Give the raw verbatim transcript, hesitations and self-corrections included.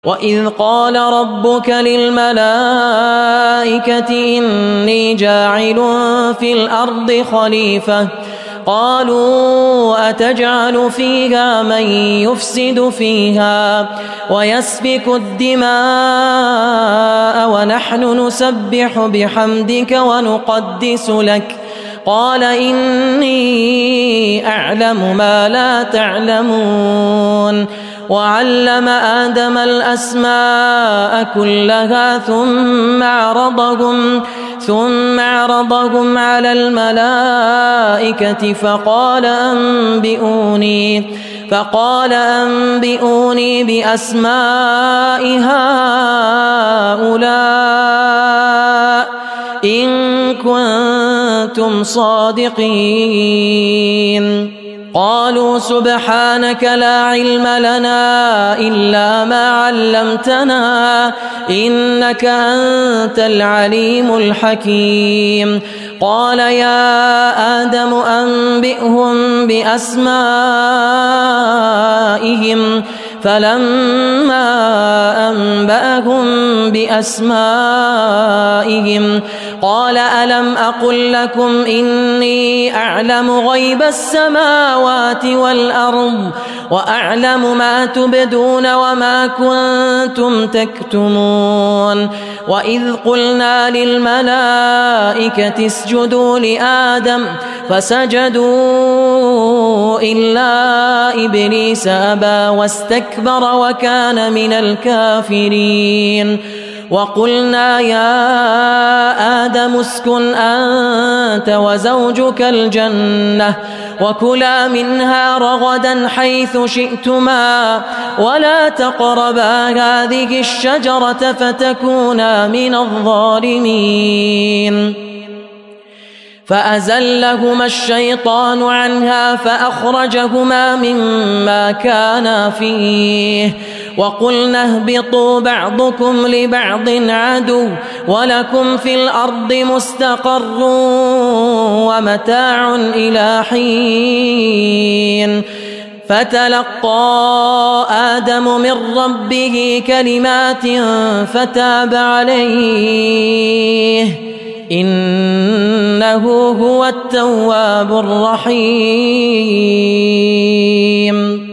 وإذ قال ربك للملائكة إني جاعل في الأرض خليفة قالوا أتجعل فيها من يفسد فيها ويسفك الدماء ونحن نسبح بحمدك ونقدس لك قال إني أعلم ما لا تعلمون وعلم آدم الأسماء كلها ثم عرضهم ثم عرضهم على الملائكة فقال أنبئوني فقال أنبئوني بأسماء هؤلاء إن كنتم صادقين قالوا سبحانك لا علم لنا إلا ما علمتنا إنك أنت العليم الحكيم قال يا آدم أنبئهم بأسمائهم فلما أنبأهم بأسمائهم قال ألم أقل لكم إني أعلم غيب السماوات والأرض وأعلم ما تبدون وما كنتم تكتمون وإذ قلنا للملائكة اسجدوا لآدم فسجدوا إلا إبليس أبى واستكبر وكان من الكافرين وقلنا يا آدم اسكن أنت وزوجك الجنة وكلا منها رغدا حيث شئتما ولا تقربا هذه الشجرة فتكونا من الظالمين فأزلهما الشيطان عنها فأخرجهما مما كانا فيه وقلنا اهبطوا بعضكم لبعض عدو ولكم في الأرض مستقر ومتاع إلى حين فتلقى آدم من ربه كلمات فتاب عليه إنه هو التواب الرحيم